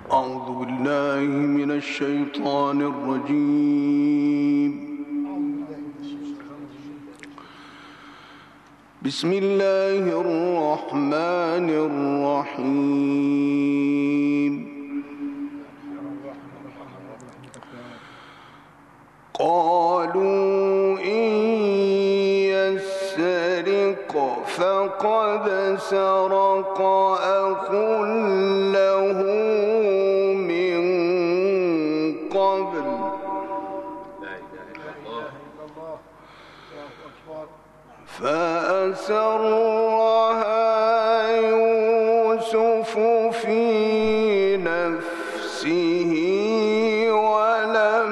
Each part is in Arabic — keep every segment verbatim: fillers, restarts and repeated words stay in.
أعوذ بالله من الشيطان الرجيم. بسم الله الرحمن الرحيم. قالوا إن يسرق فقد سرق أخ له من قبل فأسرها يوسف في نفسه ولم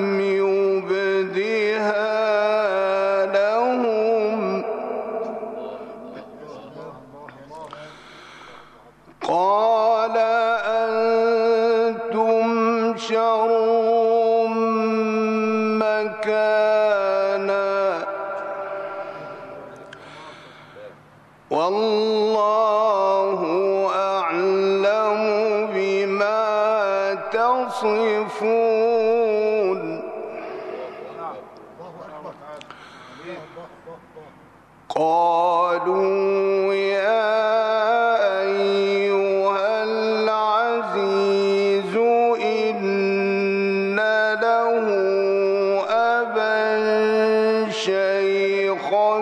يبدها لهم قال أنتم شر مكانا والله أعلم بما تصفون. قالوا يا أيها العزيز إن له أبا شيخا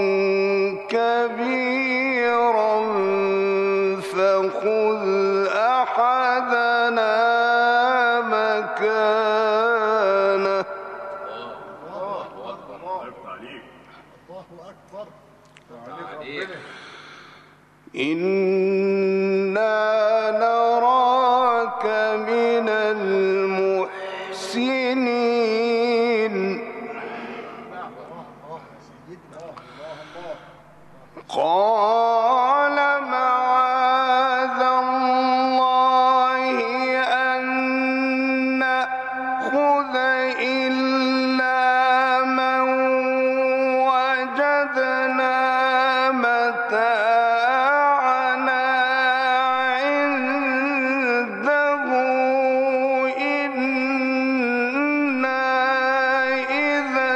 كبيرا فخذ أحدنا مكانه. إنا نراك من المحسنين. قال معاذ الله أن نأخذ إلا من وجدنا متاعنا عنده إنا إذا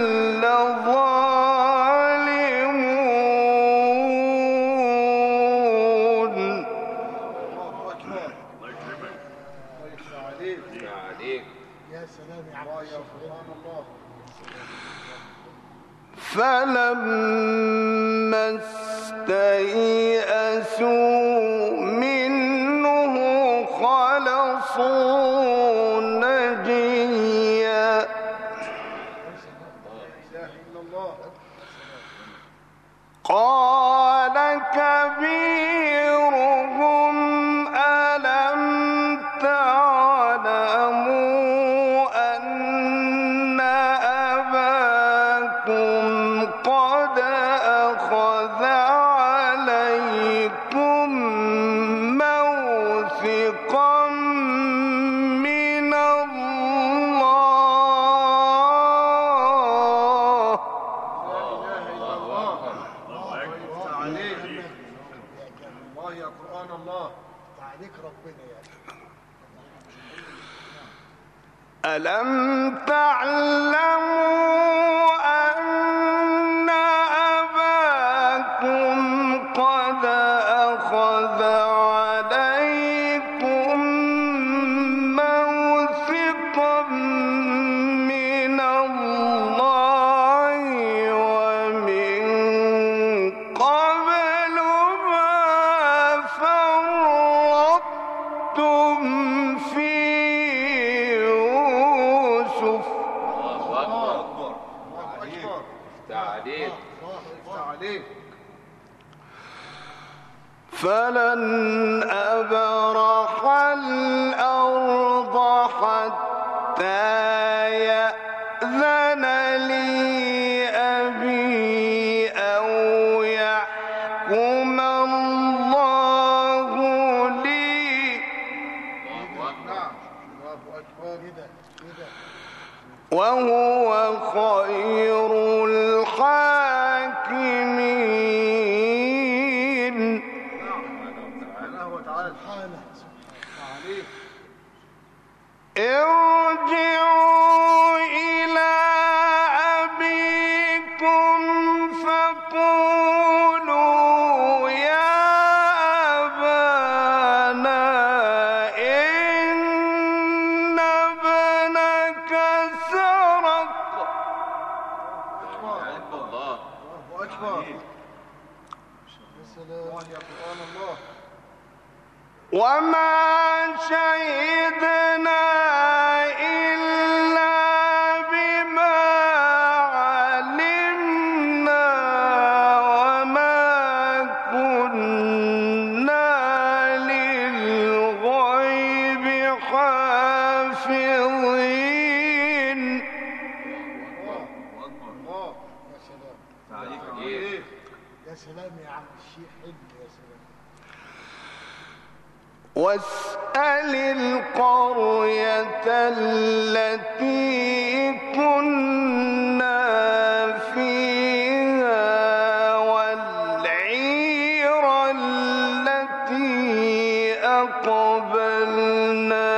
لظالمون. فلما استيئسوا منه خلصوا نجيا قال كبيرهم ألم تعلموا أن أباكم قد أخذ عليكم موثقا من الله. ألم تعلموا أن أباكم قد أخذ عليكم موثقا من الله ومن قبل ما فرطتم في يوسف. فلن أبرح الأرض حتى يأذن لي أبي أو يحكم الله لي وهو خير الحاكمين. ارجعوا إلى أبيكم فقولوا يا أبانا إن ابنك سرق. الله الله أكبر. وما شهدنا إلا بما علمنا وما كنا للغيب حافظين. يا سلام يا عم الشيخ حلو يا سلام. واسأل القرية التي كنا فيها والعير التي أقبلنا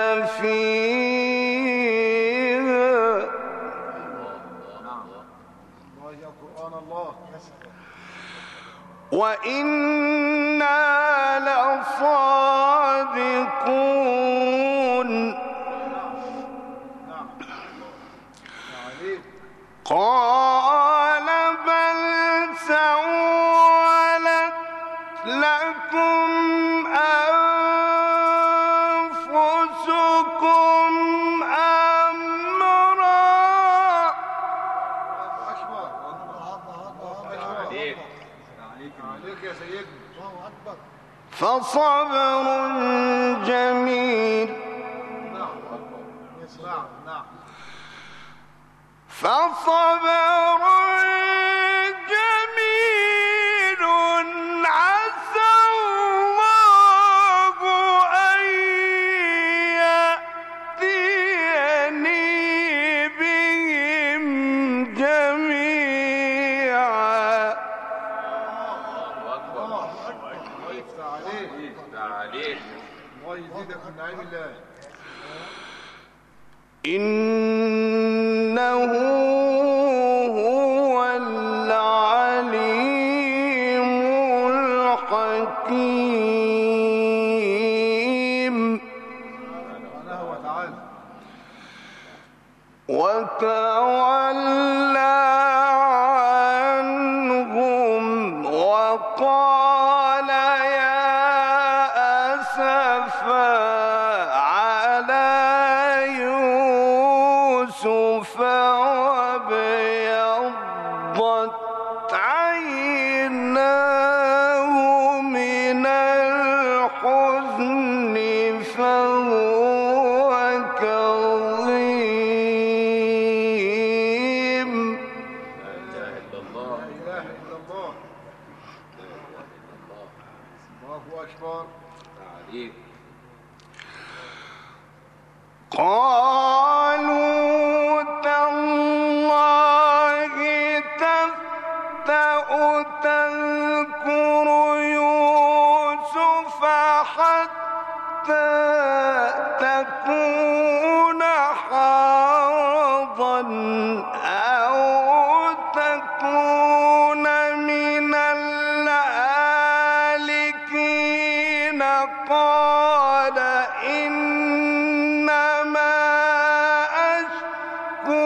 فيها. الله يا قرآن الله يا سلام. وإنا لصادقون. قال بل سولت لكم أنفسكم أمرا. عليك يا سيدنا. الله أكبر. فصبر جميل. نعم نعم. فصبر جميل عسى الله أن يأتيني بهم جميعا. الله يفتح عليك. الله يزيدك من نعيم الله. إنه هو العليم الحكيم. سبحانه وتعالى. وتولى عنهم وقال يا أسفا على يوسف وابيضت عيناه من الحزن فهو كظيم. لا إله إلا الله. الله أكبر. قالوا تالله تفتأ تذكر يوسف حتى تكون حرضا أو تكون من الهالكين. قال إنما أشكو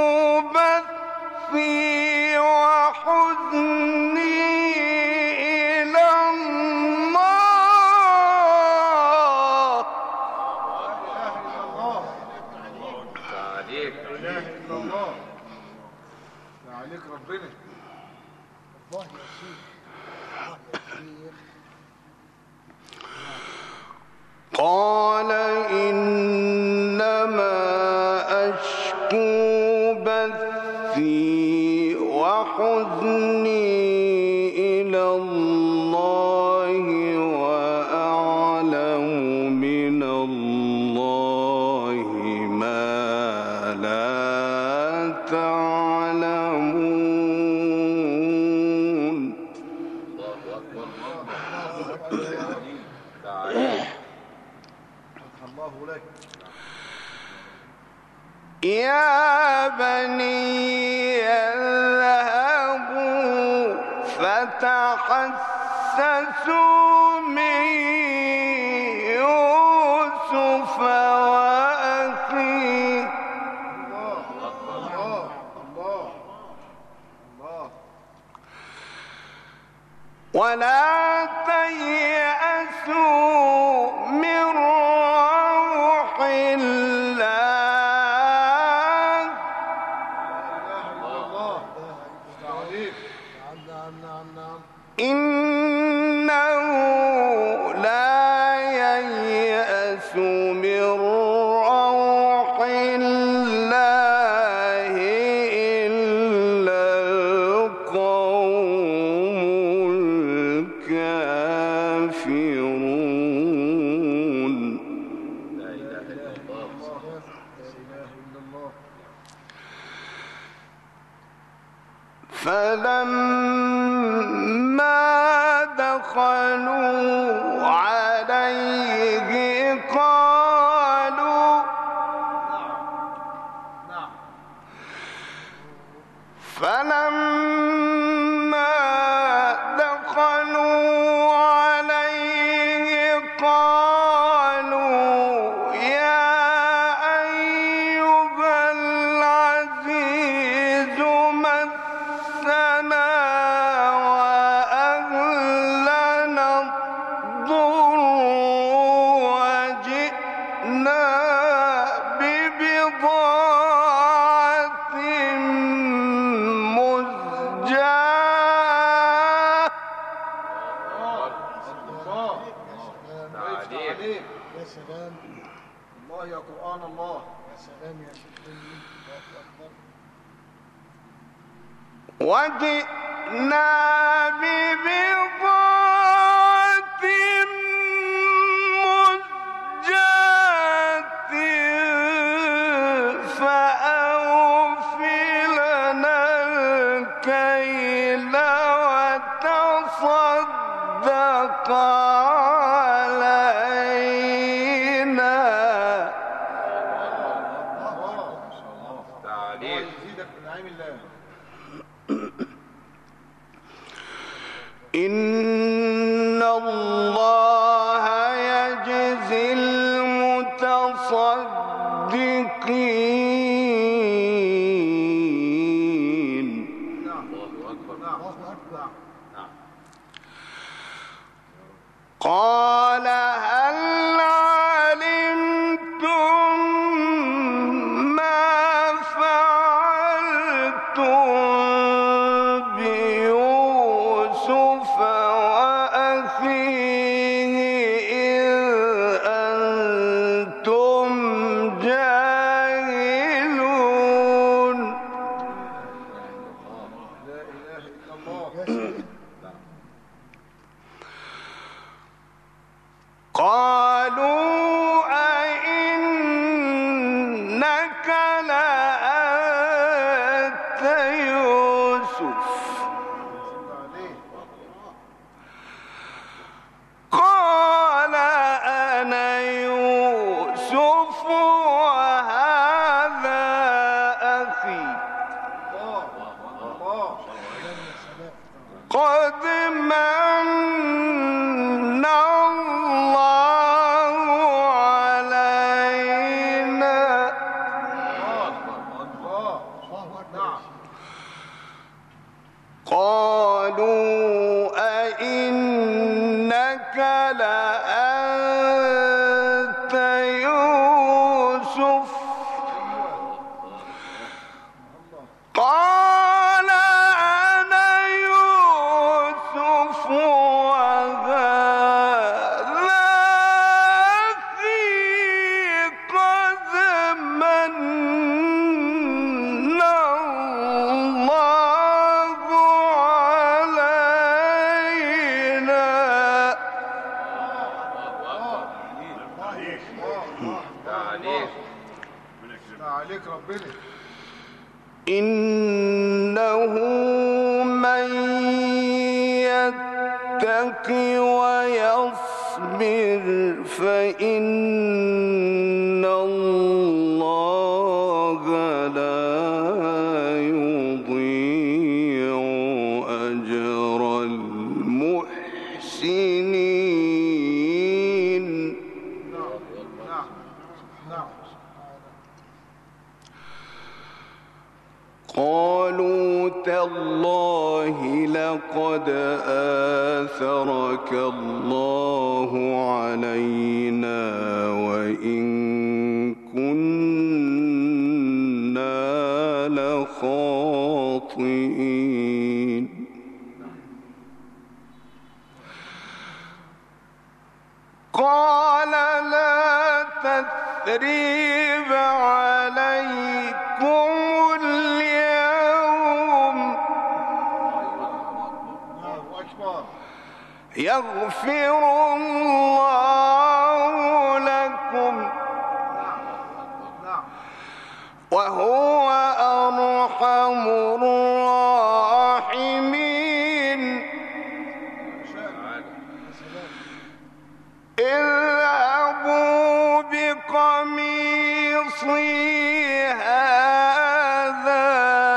بثي وحزني إلى الله. لا إله إلا الله. لا عليك ربنا. الله يا شيخ. قال إنما أشكو بثي وحزني إلى الله وأعلم من الله ما لا تعلمون. الله لك. يا بني اذهبوا فتحسسوا من يوسف وأخيه ولا تيأسوا من روح الله إنه لا ييأس من روح الله إلا القوم الكافرون. لا إله إلا الله. فلما دخلوا عليه قالوا فلما دخلوا عليه قالوا يا أيها العزيز مسنا وأهلنا الضر وجئنا ببضاعة مزجاة. يا سلام الله يا قرآن الله. يا سلام يا شيخ. وجئنا ببضاعة مزجاة فأوفِ لنا الكيل وتصدق علينا. يزيدك من نعيم الله. إن الله يجزي المتصدقين. قال هل علمتم ما فعلتم بيوسف وأخيه إذ أنتم جاهلون. لا إله إلا الله. قالوا أئنك لأنت يوسف قال أنا يوسف وهذا أخي قد من الله علينا قالوا أئنك لأنت يوسف قال أنا يوسف وهذا أخي قد من الله علينا. عليك ربنا. إنه من يتق ويصبر فإن الله علينا وإن كنا لخاطئين قال لا تثريب عليكم اليوم يغفر الله لكم وهو أرحم الراحمين اذهبوا بقميصي هذا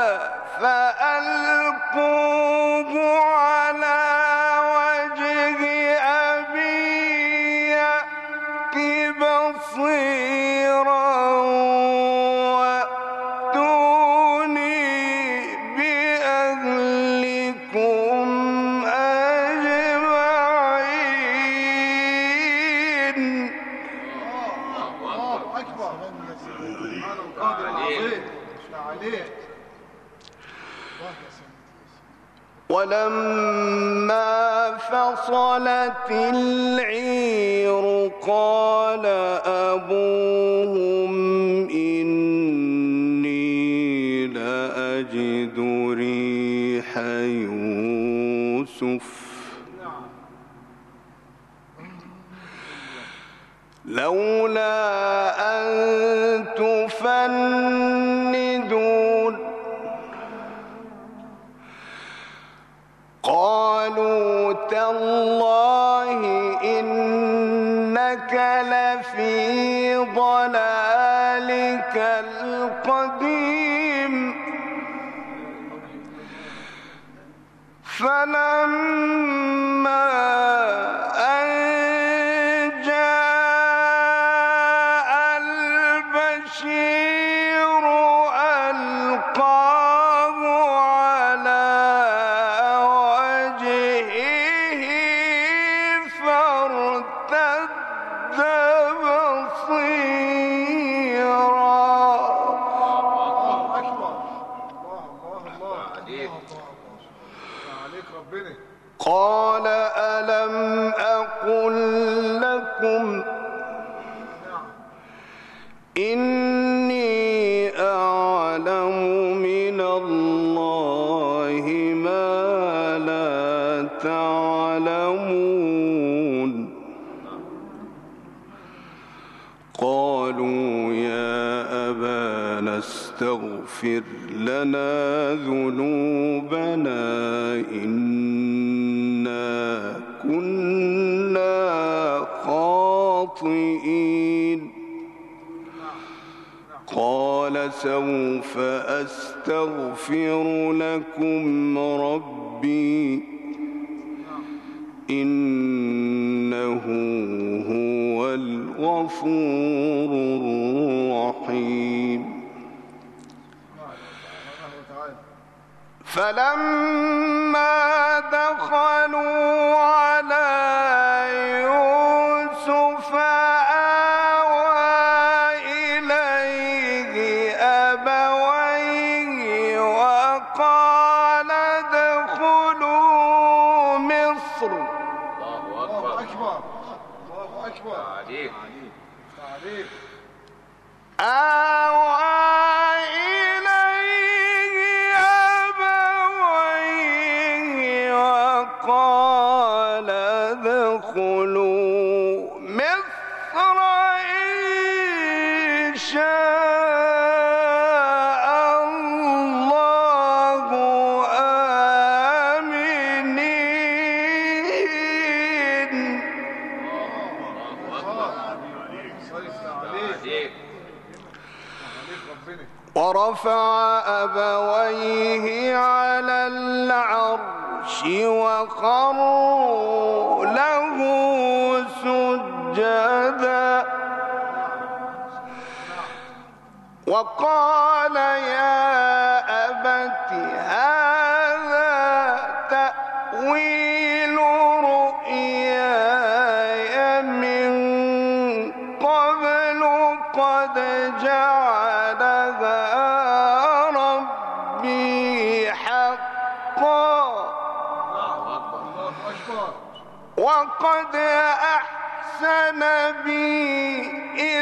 فألقوه على وجه أبي يأت بصيرا وأتوني بأهلكم أجمعين. الله أكبر. سبحان القادر العظيم. عليه. ولما فصلت العير قال أبوهم إني لأجد ريح يوسف لولا أن تفندون قالوا تالله إنك لفي ضلالك القديم فلما أن جاء البشير ألقاه على وجهه فارتد بصيرا. الله أكبر. الله الله الله عليك ربنا. قال ألم أقل لكم إني أعلم من الله ما لا تعلمون قالوا يا أبانا استغفر لنا ذنوبنا إنا كنا خاطئين قال سوف أستغفر لكم ربي إنه هو الغفور الرحيم. فلما دخلوا على يوسف آوى إليه أبويه وقال ادخلوا مصر. الله أكبر. الله أكبر. عليك عليك. آوى قال ادخلوا مصر إن شاء الله آمنين. ورفع أبويه على العرش وخروا له سجدا وقال يا أبت هذا تأويل رؤياي من قد جعلها ربي حقا وقد أحسن بي إذ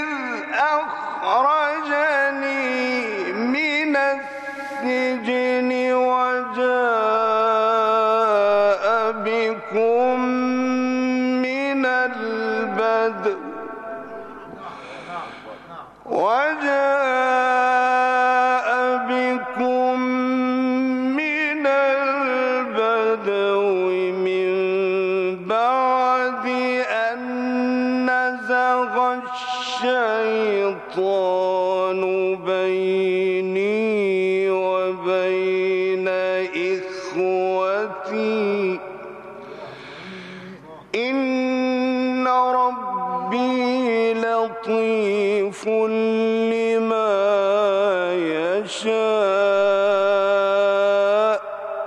أخرجني من السجن وجاء بكم من البدو وجاء بكم من البدو من بعد أن نزغ الشيطان بيني وبين إخوتي إن ربي لطيف لما يشاء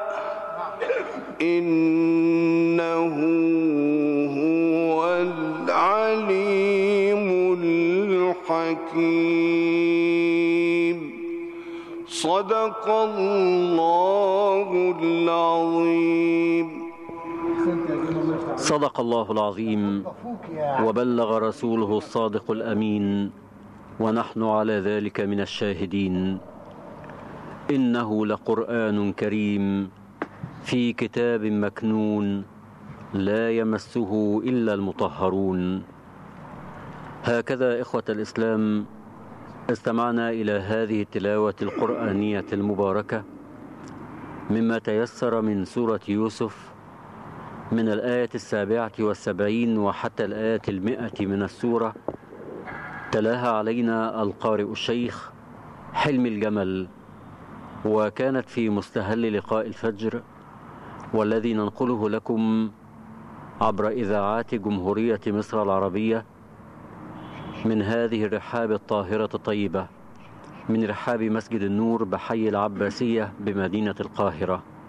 إنه هو العليم الحكيم. صدق الله العظيم. صدق الله العظيم وبلغ رسوله الصادق الأمين ونحن على ذلك من الشاهدين. إنه لقرآن كريم في كتاب مكنون لا يمسه إلا المطهرون. هكذا إخوة الإسلام استمعنا إلى هذه التلاوة القرآنية المباركة مما تيسر من سورة يوسف من الآية السابعة والسبعين وحتى الآية المئة من السورة. تلاها علينا القارئ الشيخ حلمي الجمل، وكانت في مستهل لقاء الفجر، والذي ننقله لكم عبر إذاعات جمهورية مصر العربية من هذه الرحاب الطاهرة الطيبة، من رحاب مسجد النور بحي العباسية بمدينة القاهرة.